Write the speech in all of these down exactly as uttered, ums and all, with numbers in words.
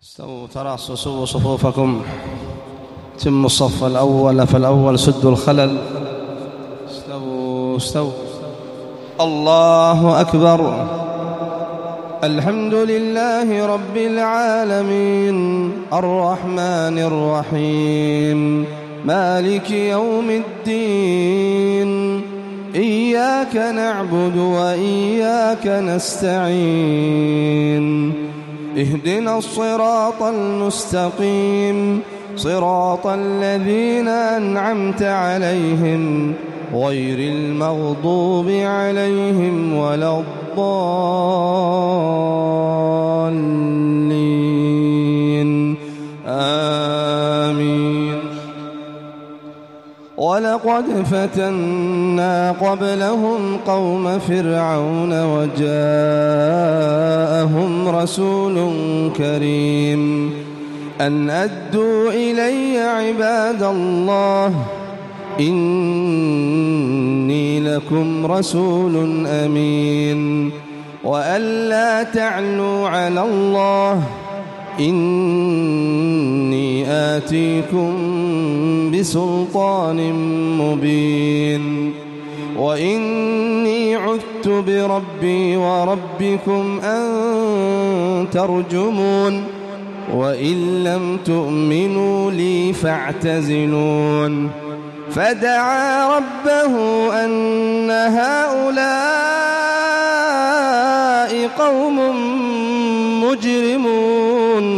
استووا تراصوا سووا صفوفكم، تموا الصف الأول فالأول، سدوا الخلل. استووا استووا. الله أكبر. الحمد لله رب العالمين الرحمن الرحيم مالك يوم الدين، إياك نعبد وإياك نستعين، اهدنا الصراط المستقيم صراط الذين أنعمت عليهم غير المغضوب عليهم ولا الضالين آمين. ولقد فتنا قبلهم قوم فرعون وجاءهم رسول كريم أن أدوا إلي عباد الله إني لكم رسول أمين، وأن لا تعلوا على الله إني آتيكم بسلطان مبين، وإني عذت بربي وربكم أن ترجمون، وإن لم تؤمنوا لي فاعتزلون. فدعا ربه أن هؤلاء قوم مجرمون،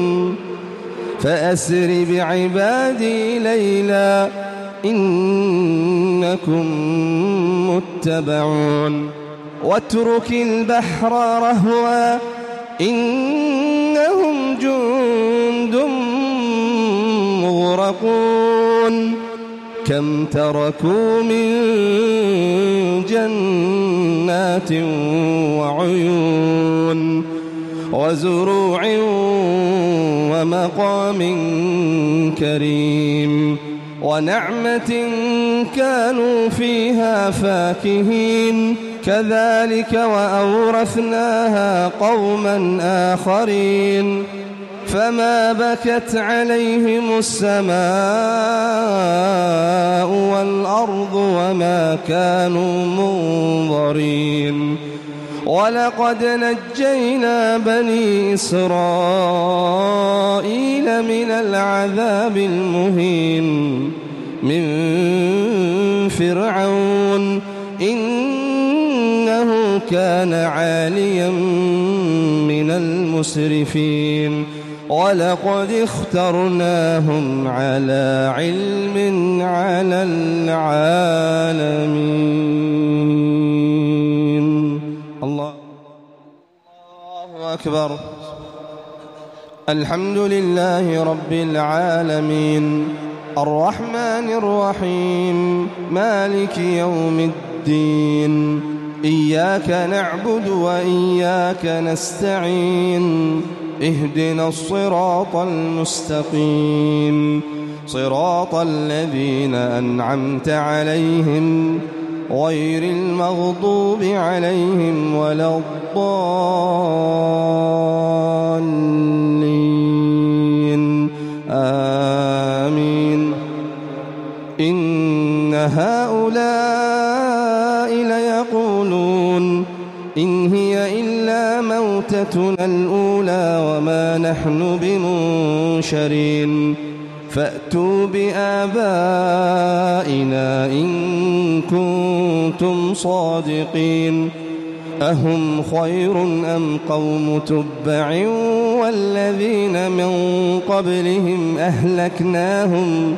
فأسر بعبادي ليلا إنكم متبعون، واترك البحر رهوا إنهم جند مغرقون. كم تركوا من جنات وعيون وزروع ومقام كريم ونعمة كانوا فيها فاكهين. كذلك وأورثناها قوما آخرين. فما بكت عليهم السماء والأرض وما كانوا منظرين. ولقد نجينا بني إسرائيل من العذاب المهين من فرعون إنه كان عاليا من المسرفين. ولقد اخترناهم على علم على العالمين. الله الله أكبر. الحمد لله رب العالمين الرحمن الرحيم مالك يوم الدين، إياك نعبد وإياك نستعين، اهدنا الصراط المستقيم صراط الذين أنعمت عليهم غير المغضوب عليهم ولا الضالين آمين. إن هؤلاء ليقولون إن هي إلا موتتنا الأولى وما نحن بمنشرين. فأتوا بآبائنا إن كنتم صادقين. أهم خير أم قوم تبع والذين من قبلهم أهلكناهم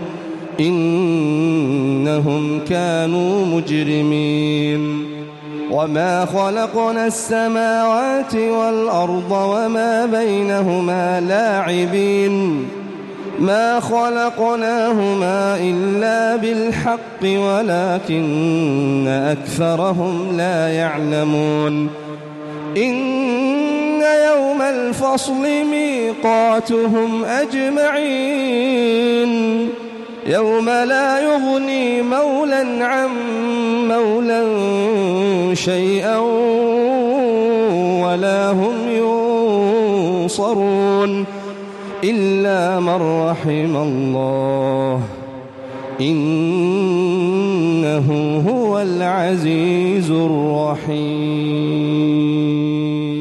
إنهم كانوا مجرمين. وما خلقنا السماوات والأرض وما بينهما لاعبين، ما خلقناهما إلا بالحق ولكن أكثرهم لا يعلمون. إن يوم الفصل ميقاتهم أجمعين، يوم لا يغني مولى عن مولى شيئا ولا هم ينصرون. إلا من رحم الله إنه هو العزيز الرحيم.